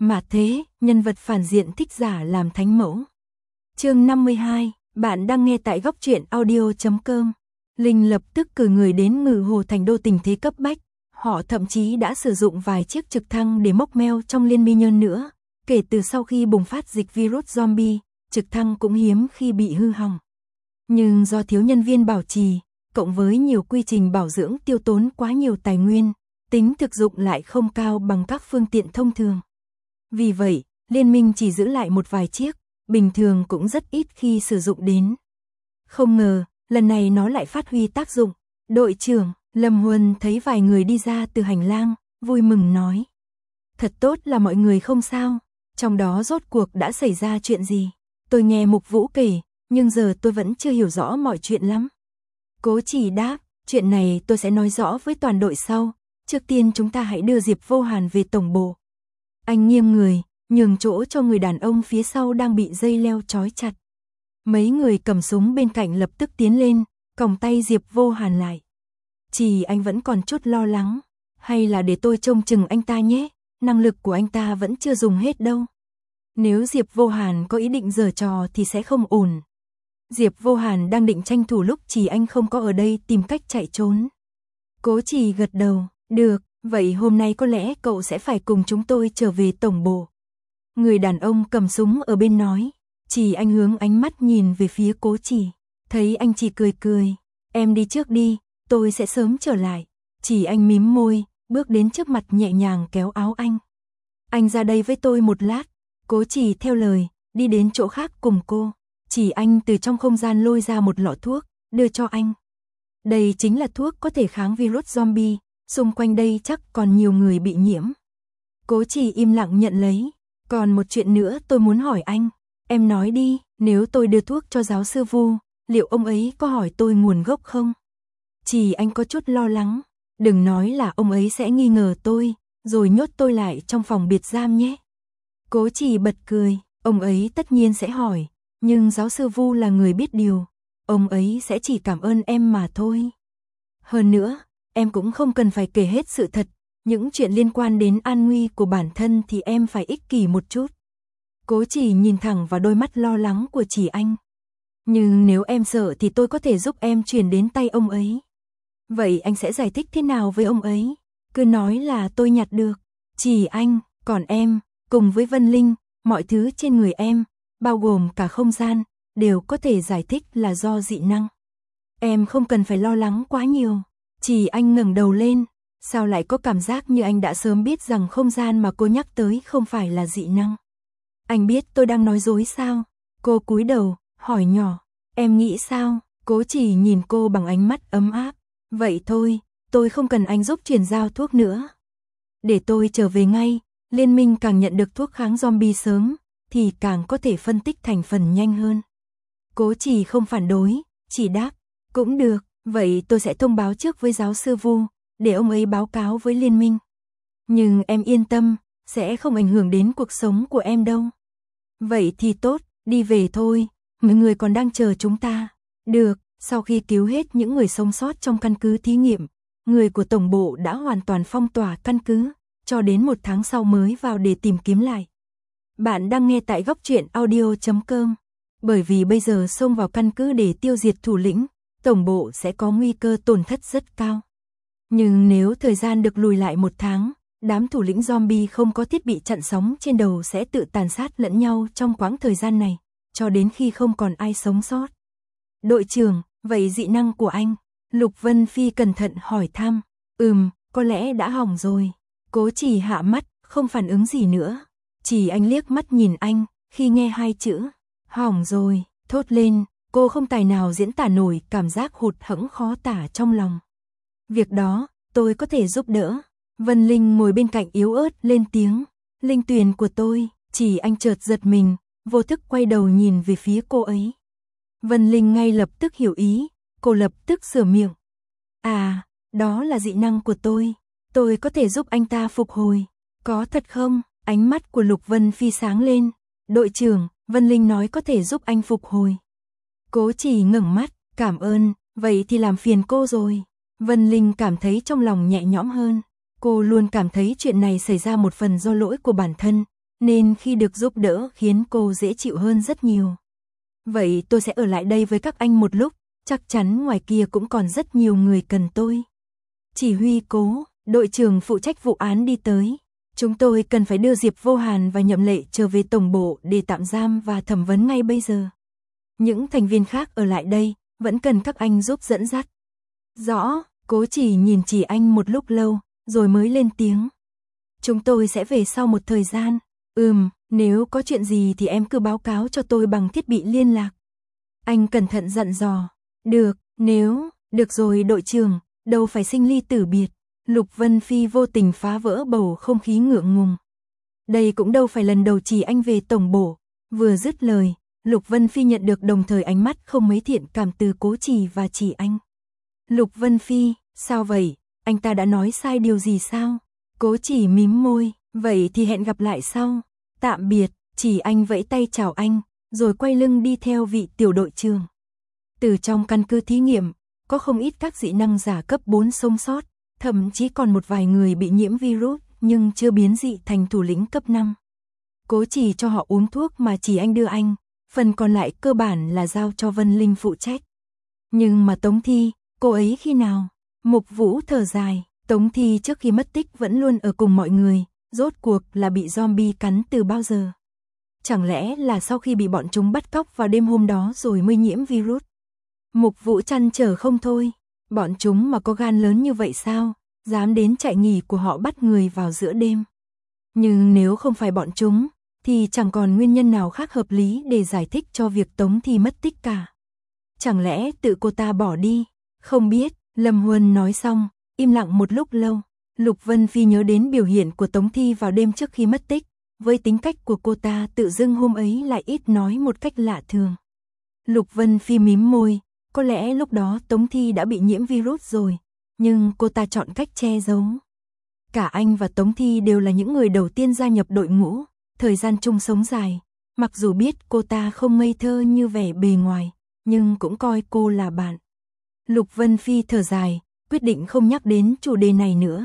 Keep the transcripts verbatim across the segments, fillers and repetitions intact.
Mà thế, nhân vật phản diện thích giả làm thánh mẫu. Chương năm mươi hai, bạn đang nghe tại góc truyện audio chấm com. Linh lập tức cử người đến Ngự Hồ Thành Đô tình thế cấp bách. Họ thậm chí đã sử dụng vài chiếc trực thăng để móc meo trong Liên minh nhân nữa. Kể từ sau khi bùng phát dịch virus zombie, trực thăng cũng hiếm khi bị hư hỏng. Nhưng do thiếu nhân viên bảo trì, cộng với nhiều quy trình bảo dưỡng tiêu tốn quá nhiều tài nguyên, tính thực dụng lại không cao bằng các phương tiện thông thường. Vì vậy, Liên minh chỉ giữ lại một vài chiếc, bình thường cũng rất ít khi sử dụng đến. Không ngờ, lần này nó lại phát huy tác dụng. Đội trưởng, Lâm Huân thấy vài người đi ra từ hành lang, vui mừng nói. Thật tốt là mọi người không sao, trong đó rốt cuộc đã xảy ra chuyện gì. Tôi nghe Mục Vũ kể, nhưng giờ tôi vẫn chưa hiểu rõ mọi chuyện lắm. Cố Chỉ đáp, chuyện này tôi sẽ nói rõ với toàn đội sau, trước tiên chúng ta hãy đưa Diệp Vô Hàn về tổng bộ. Anh nghiêng người, nhường chỗ cho người đàn ông phía sau đang bị dây leo trói chặt. Mấy người cầm súng bên cạnh lập tức tiến lên, còng tay Diệp Vô Hàn lại. Chỉ anh vẫn còn chút lo lắng, hay là để tôi trông chừng anh ta nhé, năng lực của anh ta vẫn chưa dùng hết đâu. Nếu Diệp Vô Hàn có ý định giở trò thì sẽ không ổn. Diệp Vô Hàn đang định tranh thủ lúc Chỉ anh không có ở đây tìm cách chạy trốn. Cố Chỉ gật đầu, được, vậy hôm nay có lẽ cậu sẽ phải cùng chúng tôi trở về tổng bộ. Người đàn ông cầm súng ở bên nói. Chỉ anh hướng ánh mắt nhìn về phía Cố Chỉ, thấy anh chỉ cười cười. Em đi trước đi, tôi sẽ sớm trở lại. Chỉ anh mím môi, bước đến trước mặt nhẹ nhàng kéo áo anh. Anh ra đây với tôi một lát. Cố Chỉ theo lời, đi đến chỗ khác cùng cô. Chỉ anh từ trong không gian lôi ra một lọ thuốc, đưa cho anh. Đây chính là thuốc có thể kháng virus zombie, xung quanh đây chắc còn nhiều người bị nhiễm. Cố Chỉ im lặng nhận lấy. Còn một chuyện nữa tôi muốn hỏi anh. Em nói đi, nếu tôi đưa thuốc cho giáo sư Vu, liệu ông ấy có hỏi tôi nguồn gốc không? Chỉ anh có chút lo lắng. Đừng nói là ông ấy sẽ nghi ngờ tôi, rồi nhốt tôi lại trong phòng biệt giam nhé. Cố Chỉ bật cười, ông ấy tất nhiên sẽ hỏi, nhưng giáo sư Vu là người biết điều, ông ấy sẽ chỉ cảm ơn em mà thôi. Hơn nữa, em cũng không cần phải kể hết sự thật, những chuyện liên quan đến an nguy của bản thân thì em phải ích kỷ một chút. Cố Chỉ nhìn thẳng vào đôi mắt lo lắng của Chỉ anh. Nhưng nếu em sợ thì tôi có thể giúp em truyền đến tay ông ấy. Vậy anh sẽ giải thích thế nào với ông ấy? Cứ nói là tôi nhặt được. Chỉ anh, còn em, cùng với Vân Linh, mọi thứ trên người em, bao gồm cả không gian, đều có thể giải thích là do dị năng. Em không cần phải lo lắng quá nhiều. Chỉ anh ngẩng đầu lên, sao lại có cảm giác như anh đã sớm biết rằng không gian mà cô nhắc tới không phải là dị năng. Anh biết tôi đang nói dối sao? Cô cúi đầu, hỏi nhỏ, em nghĩ sao? Cố Chỉ nhìn cô bằng ánh mắt ấm áp. Vậy thôi, tôi không cần anh giúp chuyển giao thuốc nữa. Để tôi trở về ngay, Liên minh càng nhận được thuốc kháng zombie sớm, thì càng có thể phân tích thành phần nhanh hơn. Cố Chỉ không phản đối, chỉ đáp, cũng được, vậy tôi sẽ thông báo trước với giáo sư Vu, để ông ấy báo cáo với Liên minh. Nhưng em yên tâm, sẽ không ảnh hưởng đến cuộc sống của em đâu. Vậy thì tốt, đi về thôi, mọi người còn đang chờ chúng ta. Được, sau khi cứu hết những người sống sót trong căn cứ thí nghiệm, người của tổng bộ đã hoàn toàn phong tỏa căn cứ, cho đến một tháng sau mới vào để tìm kiếm lại. Bạn đang nghe tại góc truyện audio chấm com. Bởi vì bây giờ xông vào căn cứ để tiêu diệt thủ lĩnh, tổng bộ sẽ có nguy cơ tổn thất rất cao. Nhưng nếu thời gian được lùi lại một tháng, đám thủ lĩnh zombie không có thiết bị chặn sóng trên đầu sẽ tự tàn sát lẫn nhau trong quãng thời gian này, cho đến khi không còn ai sống sót. Đội trưởng, vậy dị năng của anh? Lục Vân Phi cẩn thận hỏi thăm. Ừm, có lẽ đã hỏng rồi. Cố Chỉ hạ mắt, không phản ứng gì nữa. Chỉ anh liếc mắt nhìn anh, khi nghe hai chữ hỏng rồi, thốt lên, cô không tài nào diễn tả nổi cảm giác hụt hẫng khó tả trong lòng. Việc đó, tôi có thể giúp đỡ. Vân Linh ngồi bên cạnh yếu ớt lên tiếng. Linh Tuyền của tôi. Chỉ anh chợt giật mình, vô thức quay đầu nhìn về phía cô ấy. Vân Linh ngay lập tức hiểu ý, cô lập tức sửa miệng. À, đó là dị năng của tôi, tôi có thể giúp anh ta phục hồi. Có thật không? Ánh mắt của Lục Vân Phi sáng lên. Đội trưởng, Vân Linh nói có thể giúp anh phục hồi. Cố Chỉ ngẩng mắt, cảm ơn, vậy thì làm phiền cô rồi. Vân Linh cảm thấy trong lòng nhẹ nhõm hơn. Cô luôn cảm thấy chuyện này xảy ra một phần do lỗi của bản thân, nên khi được giúp đỡ khiến cô dễ chịu hơn rất nhiều. Vậy tôi sẽ ở lại đây với các anh một lúc, chắc chắn ngoài kia cũng còn rất nhiều người cần tôi. Chỉ huy Cố, đội trưởng phụ trách vụ án đi tới. Chúng tôi cần phải đưa Diệp Vô Hàn và Nhậm Lệ trở về tổng bộ để tạm giam và thẩm vấn ngay bây giờ. Những thành viên khác ở lại đây, vẫn cần các anh giúp dẫn dắt. Rõ, Cố Chỉ nhìn Chỉ Anh một lúc lâu, rồi mới lên tiếng. Chúng tôi sẽ về sau một thời gian. Ừm, nếu có chuyện gì thì em cứ báo cáo cho tôi bằng thiết bị liên lạc. Anh cẩn thận dặn dò. Được, nếu, được rồi đội trưởng, đâu phải sinh ly tử biệt. Lục Vân Phi vô tình phá vỡ bầu không khí ngượng ngùng. Đây cũng đâu phải lần đầu Chỉ Anh về tổng bộ. Vừa dứt lời, Lục Vân Phi nhận được đồng thời ánh mắt không mấy thiện cảm từ Cố Chỉ và Chỉ Anh. Lục Vân Phi, sao vậy? Anh ta đã nói sai điều gì sao? Cố Chỉ mím môi, vậy thì hẹn gặp lại sau. Tạm biệt, Chỉ Anh vẫy tay chào anh, rồi quay lưng đi theo vị tiểu đội trưởng. Từ trong căn cứ thí nghiệm, có không ít các dị năng giả cấp bốn sống sót, thậm chí còn một vài người bị nhiễm virus nhưng chưa biến dị thành thủ lĩnh cấp năm. Cố Chỉ cho họ uống thuốc mà Chỉ Anh đưa anh, phần còn lại cơ bản là giao cho Vân Linh phụ trách. Nhưng mà Tống Thi, cô ấy khi nào? Mục Vũ thở dài, Tống Thi trước khi mất tích vẫn luôn ở cùng mọi người, rốt cuộc là bị zombie cắn từ bao giờ? Chẳng lẽ là sau khi bị bọn chúng bắt cóc vào đêm hôm đó rồi mới nhiễm virus? Mục Vũ trăn trở không thôi, bọn chúng mà có gan lớn như vậy sao, dám đến trại nghỉ của họ bắt người vào giữa đêm. Nhưng nếu không phải bọn chúng, thì chẳng còn nguyên nhân nào khác hợp lý để giải thích cho việc Tống Thi mất tích cả. Chẳng lẽ tự cô ta bỏ đi? Không biết, Lâm Huân nói xong, im lặng một lúc lâu. Lục Vân Phi nhớ đến biểu hiện của Tống Thi vào đêm trước khi mất tích, với tính cách của cô ta tự dưng hôm ấy lại ít nói một cách lạ thường. Lục Vân Phi mím môi, có lẽ lúc đó Tống Thi đã bị nhiễm virus rồi, nhưng cô ta chọn cách che giấu. Cả anh và Tống Thi đều là những người đầu tiên gia nhập đội ngũ, thời gian chung sống dài, mặc dù biết cô ta không ngây thơ như vẻ bề ngoài, nhưng cũng coi cô là bạn. Lục Vân Phi thở dài, quyết định không nhắc đến chủ đề này nữa.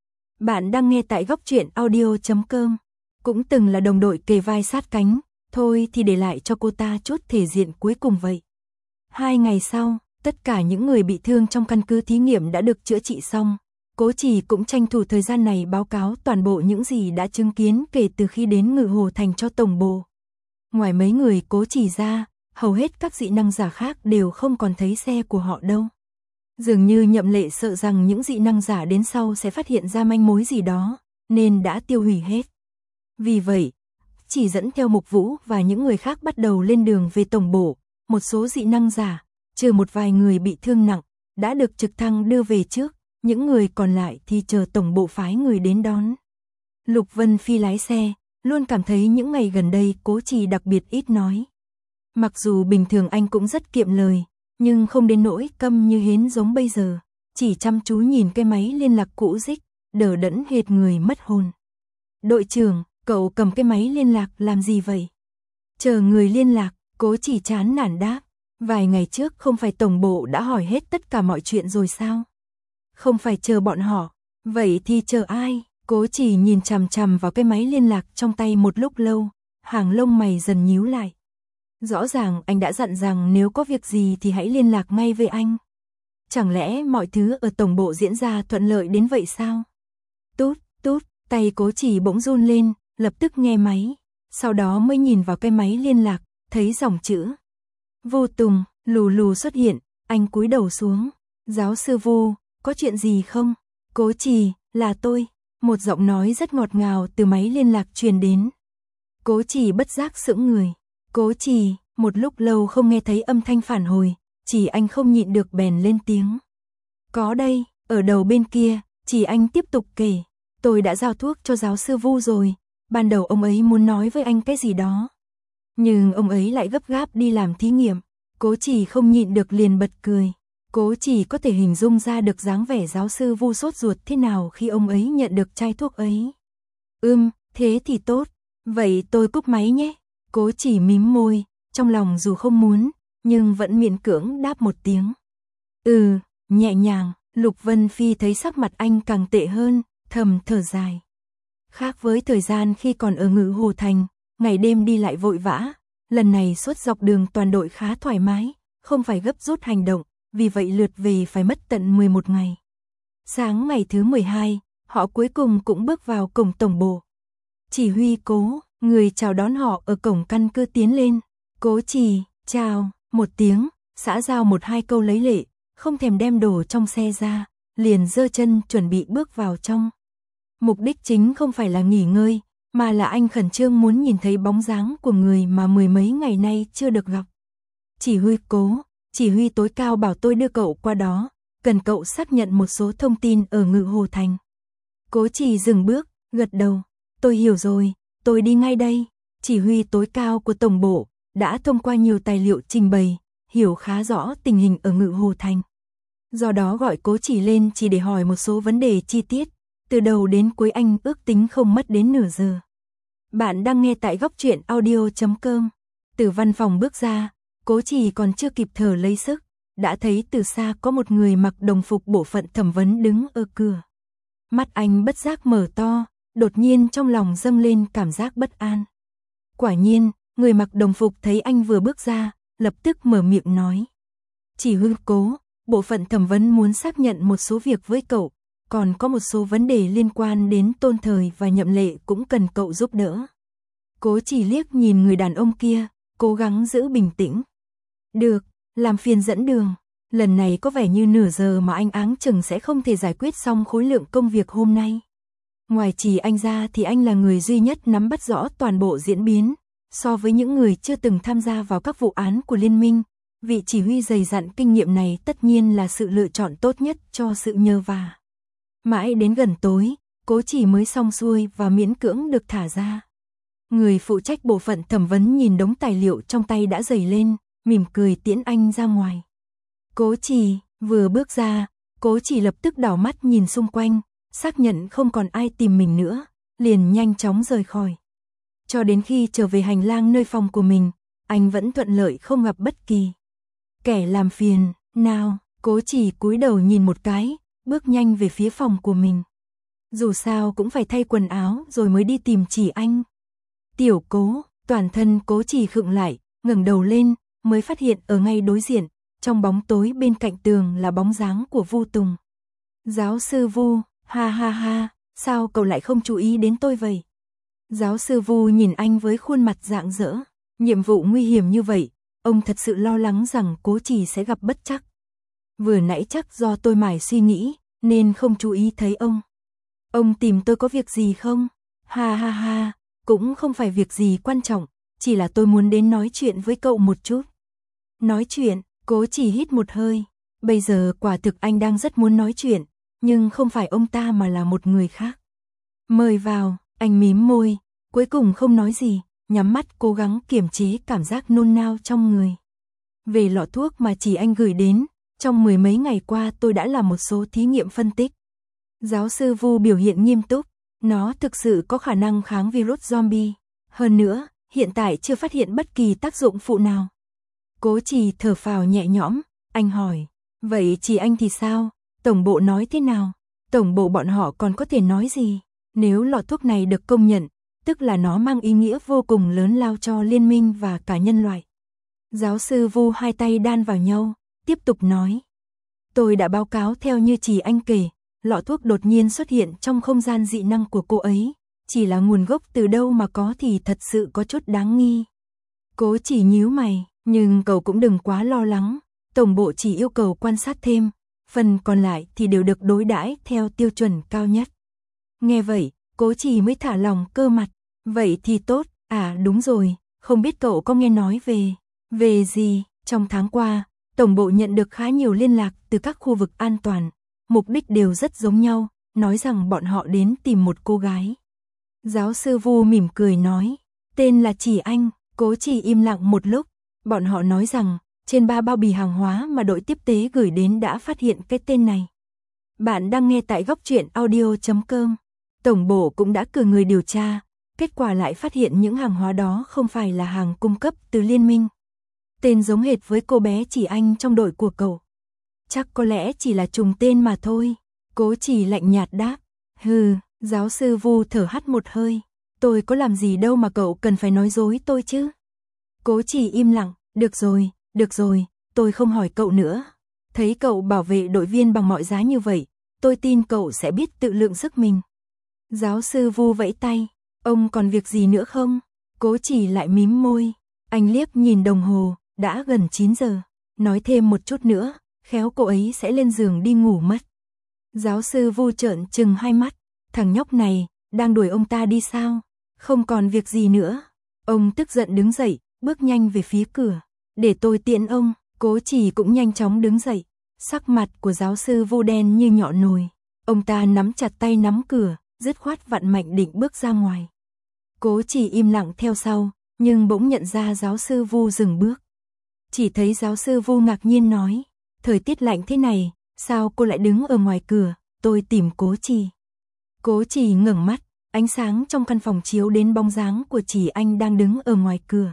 Bạn đang nghe tại góc truyện audio chấm com. Cũng từng là đồng đội kề vai sát cánh, thôi thì để lại cho cô ta chút thể diện cuối cùng vậy. Hai ngày sau, tất cả những người bị thương trong căn cứ thí nghiệm đã được chữa trị xong. Cố Chỉ cũng tranh thủ thời gian này báo cáo toàn bộ những gì đã chứng kiến kể từ khi đến Ngự Hồ Thành cho tổng bộ. Ngoài mấy người Cố Chỉ ra, hầu hết các dị năng giả khác đều không còn thấy xe của họ đâu. Dường như Nhậm Lệ sợ rằng những dị năng giả đến sau sẽ phát hiện ra manh mối gì đó, nên đã tiêu hủy hết. Vì vậy, chỉ dẫn theo Mục Vũ và những người khác bắt đầu lên đường về tổng bộ. Một số dị năng giả, trừ một vài người bị thương nặng, đã được trực thăng đưa về trước, những người còn lại thì chờ tổng bộ phái người đến đón. Lục Vân Phi lái xe, luôn cảm thấy những ngày gần đây Cố Chỉ đặc biệt ít nói. Mặc dù bình thường anh cũng rất kiệm lời, nhưng không đến nỗi câm như hến giống bây giờ, chỉ chăm chú nhìn cái máy liên lạc cũ rích, đờ đẫn hệt người mất hồn. Đội trưởng, cậu cầm cái máy liên lạc làm gì vậy? Chờ người liên lạc, Cố Chỉ chán nản đáp. Vài ngày trước không phải tổng bộ đã hỏi hết tất cả mọi chuyện rồi sao? Không phải chờ bọn họ, vậy thì chờ ai? Cố Chỉ nhìn chằm chằm vào cái máy liên lạc trong tay một lúc lâu, hàng lông mày dần nhíu lại. Rõ ràng anh đã dặn rằng nếu có việc gì thì hãy liên lạc ngay với anh. Chẳng lẽ mọi thứ ở tổng bộ diễn ra thuận lợi đến vậy sao? Tút, tút, tay Cố Chỉ bỗng run lên, lập tức nghe máy, sau đó mới nhìn vào cái máy liên lạc, thấy dòng chữ Vô Tùng, lù lù xuất hiện, anh cúi đầu xuống. Giáo sư Vu, có chuyện gì không? Cố Chỉ, là tôi. Một giọng nói rất ngọt ngào từ máy liên lạc truyền đến. Cố Chỉ bất giác sững người. Cố Chỉ, một lúc lâu không nghe thấy âm thanh phản hồi, Chỉ Anh không nhịn được bèn lên tiếng. Có đây, ở đầu bên kia, Chỉ Anh tiếp tục kể. Tôi đã giao thuốc cho giáo sư Vu rồi, ban đầu ông ấy muốn nói với anh cái gì đó. Nhưng ông ấy lại gấp gáp đi làm thí nghiệm. Cố Chỉ không nhịn được liền bật cười. Cố Chỉ có thể hình dung ra được dáng vẻ giáo sư Vu sốt ruột thế nào khi ông ấy nhận được chai thuốc ấy. Ừm, thế thì tốt. Vậy tôi cúp máy nhé. Cố Chỉ mím môi, trong lòng dù không muốn, nhưng vẫn miễn cưỡng đáp một tiếng. Ừ, nhẹ nhàng. Lục Vân Phi thấy sắc mặt anh càng tệ hơn, thầm thở dài. Khác với thời gian khi còn ở Ngự Hồ Thành, ngày đêm đi lại vội vã, lần này suốt dọc đường toàn đội khá thoải mái, không phải gấp rút hành động, vì vậy lượt về phải mất tận mười một ngày. Sáng ngày thứ mười hai, họ cuối cùng cũng bước vào cổng tổng bộ. Chỉ huy Cố, người chào đón họ ở cổng căn cứ tiến lên. Cố Chỉ, chào, một tiếng, xã giao một hai câu lấy lệ, không thèm đem đồ trong xe ra, liền giơ chân chuẩn bị bước vào trong. Mục đích chính không phải là nghỉ ngơi, mà là anh khẩn trương muốn nhìn thấy bóng dáng của người mà mười mấy ngày nay chưa được gặp. Chỉ huy Cố, chỉ huy tối cao bảo tôi đưa cậu qua đó, cần cậu xác nhận một số thông tin ở Ngự Hồ Thành. Cố Chỉ dừng bước, gật đầu, tôi hiểu rồi, tôi đi ngay đây. Chỉ huy tối cao của tổng bộ đã thông qua nhiều tài liệu trình bày, hiểu khá rõ tình hình ở Ngự Hồ Thành. Do đó gọi Cố Chỉ lên chỉ để hỏi một số vấn đề chi tiết, từ đầu đến cuối anh ước tính không mất đến nửa giờ. Bạn đang nghe tại góc truyện audio chấm com. Từ văn phòng bước ra, Cố Chỉ còn chưa kịp thở lấy sức, đã thấy từ xa có một người mặc đồng phục bộ phận thẩm vấn đứng ở cửa. Mắt anh bất giác mở to, đột nhiên trong lòng dâng lên cảm giác bất an. Quả nhiên, người mặc đồng phục thấy anh vừa bước ra, lập tức mở miệng nói. Chỉ huy Cố, bộ phận thẩm vấn muốn xác nhận một số việc với cậu, còn có một số vấn đề liên quan đến Tôn Thời và Nhậm Lệ cũng cần cậu giúp đỡ. Cố Chỉ liếc nhìn người đàn ông kia, cố gắng giữ bình tĩnh. Được, làm phiền dẫn đường. Lần này có vẻ như nửa giờ mà anh áng chừng sẽ không thể giải quyết xong khối lượng công việc hôm nay. Ngoài Chỉ anh ra thì anh là người duy nhất nắm bắt rõ toàn bộ diễn biến. So với những người chưa từng tham gia vào các vụ án của liên minh, vị chỉ huy dày dặn kinh nghiệm này tất nhiên là sự lựa chọn tốt nhất cho sự nhờ vả. Mãi đến gần tối, Cố Chỉ mới xong xuôi và miễn cưỡng được thả ra. Người phụ trách bộ phận thẩm vấn nhìn đống tài liệu trong tay đã dày lên, mỉm cười tiễn anh ra ngoài. Cố Chỉ vừa bước ra, Cố Chỉ lập tức đảo mắt nhìn xung quanh, xác nhận không còn ai tìm mình nữa, liền nhanh chóng rời khỏi. Cho đến khi trở về hành lang nơi phòng của mình, anh vẫn thuận lợi không gặp bất kỳ kẻ làm phiền nào. Cố Chỉ cúi đầu nhìn một cái, bước nhanh về phía phòng của mình. Dù sao cũng phải thay quần áo rồi mới đi tìm Chỉ anh. Tiểu Cố, toàn thân Cố Chỉ khựng lại, ngẩng đầu lên, mới phát hiện ở ngay đối diện, trong bóng tối bên cạnh tường là bóng dáng của Vu Tùng. Giáo sư Vu, ha ha ha, sao cậu lại không chú ý đến tôi vậy? Giáo sư Vu nhìn anh với khuôn mặt rạng rỡ, nhiệm vụ nguy hiểm như vậy, ông thật sự lo lắng rằng Cố Chỉ sẽ gặp bất trắc. Vừa nãy chắc do tôi mải suy nghĩ, nên không chú ý thấy ông. Ông tìm tôi có việc gì không? Ha ha ha, cũng không phải việc gì quan trọng, chỉ là tôi muốn đến nói chuyện với cậu một chút. Nói chuyện, Cố Chỉ hít một hơi, bây giờ quả thực anh đang rất muốn nói chuyện, nhưng không phải ông ta mà là một người khác. Mời vào, anh mím môi, cuối cùng không nói gì, nhắm mắt cố gắng kiềm chế cảm giác nôn nao trong người. Về lọ thuốc mà Chỉ anh gửi đến, trong mười mấy ngày qua tôi đã làm một số thí nghiệm phân tích. Giáo sư Vu biểu hiện nghiêm túc, nó thực sự có khả năng kháng virus zombie. Hơn nữa, hiện tại chưa phát hiện bất kỳ tác dụng phụ nào. Cố Chỉ thở phào nhẹ nhõm, anh hỏi, vậy Chỉ anh thì sao? Tổng bộ nói thế nào? Tổng bộ bọn họ còn có thể nói gì? Nếu lọ thuốc này được công nhận, tức là nó mang ý nghĩa vô cùng lớn lao cho liên minh và cả nhân loại. Giáo sư Vu hai tay đan vào nhau, tiếp tục nói. Tôi đã báo cáo theo như Chỉ anh kể, lọ thuốc đột nhiên xuất hiện trong không gian dị năng của cô ấy, chỉ là nguồn gốc từ đâu mà có thì thật sự có chút đáng nghi. Cố Chỉ nhíu mày, nhưng cậu cũng đừng quá lo lắng, tổng bộ chỉ yêu cầu quan sát thêm, phần còn lại thì đều được đối đãi theo tiêu chuẩn cao nhất. Nghe vậy, Cố Chỉ mới thả lòng cơ mặt, vậy thì tốt, à đúng rồi, không biết cậu có nghe nói về, về gì, trong tháng qua, tổng bộ nhận được khá nhiều liên lạc từ các khu vực an toàn, mục đích đều rất giống nhau, nói rằng bọn họ đến tìm một cô gái. Giáo sư Vu mỉm cười nói, tên là Chỉ anh. Cố Chỉ im lặng một lúc, bọn họ nói rằng, trên ba bao bì hàng hóa mà đội tiếp tế gửi đến đã phát hiện cái tên này. Bạn đang nghe tại góc truyện audio chấm com. Tổng bộ cũng đã cử người điều tra, kết quả lại phát hiện những hàng hóa đó không phải là hàng cung cấp từ liên minh. Tên giống hệt với cô bé Chỉ anh trong đội của cậu. Chắc có lẽ chỉ là trùng tên mà thôi. Cố Chỉ lạnh nhạt đáp, hừ, Giáo sư Vu thở hắt một hơi. Tôi có làm gì đâu mà cậu cần phải nói dối tôi chứ. Cố Chỉ im lặng. Được rồi, được rồi, tôi không hỏi cậu nữa. Thấy cậu bảo vệ đội viên bằng mọi giá như vậy, tôi tin cậu sẽ biết tự lượng sức mình. Giáo sư Vu vẫy tay. Ông còn việc gì nữa không? Cố Chỉ lại mím môi. Anh liếc nhìn đồng hồ, đã gần chín giờ. Nói thêm một chút nữa, khéo cô ấy sẽ lên giường đi ngủ mất. Giáo sư Vu trợn trừng hai mắt. Thằng nhóc này, đang đuổi ông ta đi sao? Không còn việc gì nữa. Ông tức giận đứng dậy, bước nhanh về phía cửa. Để tôi tiễn ông. Cố Chỉ cũng nhanh chóng đứng dậy. Sắc mặt của giáo sư Vu đen như nhọ nồi. Ông ta nắm chặt tay nắm cửa, dứt khoát vặn mạnh định bước ra ngoài. Cố Chỉ im lặng theo sau, nhưng bỗng nhận ra giáo sư Vu dừng bước. Chỉ thấy giáo sư Vu ngạc nhiên nói, thời tiết lạnh thế này, sao cô lại đứng ở ngoài cửa, tôi tìm Cố Chỉ. Cố Chỉ ngẩng mắt, ánh sáng trong căn phòng chiếu đến bóng dáng của Chỉ Anh đang đứng ở ngoài cửa.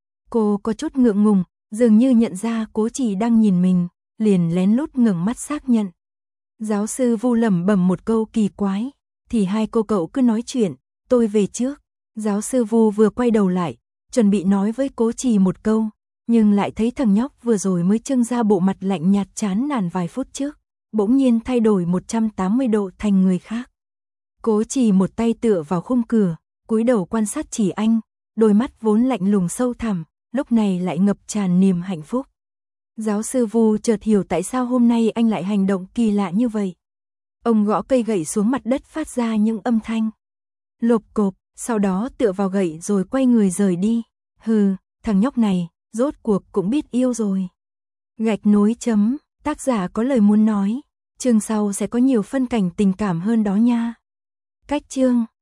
Cô có chút ngượng ngùng, dường như nhận ra Cố Chỉ đang nhìn mình, liền lén lút ngẩng mắt xác nhận. Giáo sư Vu lẩm bẩm một câu kỳ quái, thì hai cô cậu cứ nói chuyện, tôi về trước. Giáo sư Vu vừa quay đầu lại, chuẩn bị nói với Cố Chỉ một câu, nhưng lại thấy thằng nhóc vừa rồi mới trưng ra bộ mặt lạnh nhạt chán nản vài phút trước, bỗng nhiên thay đổi một trăm tám mươi độ thành người khác. Cố Chỉ một tay tựa vào khung cửa, cúi đầu quan sát Chỉ Anh, đôi mắt vốn lạnh lùng sâu thẳm, lúc này lại ngập tràn niềm hạnh phúc. Giáo sư Vu chợt hiểu tại sao hôm nay anh lại hành động kỳ lạ như vậy. Ông gõ cây gậy xuống mặt đất phát ra những âm thanh lộp cộp, sau đó tựa vào gậy rồi quay người rời đi. Hừ, thằng nhóc này, rốt cuộc cũng biết yêu rồi. Gạch nối chấm, tác giả có lời muốn nói, chương sau sẽ có nhiều phân cảnh tình cảm hơn đó nha. Cách chương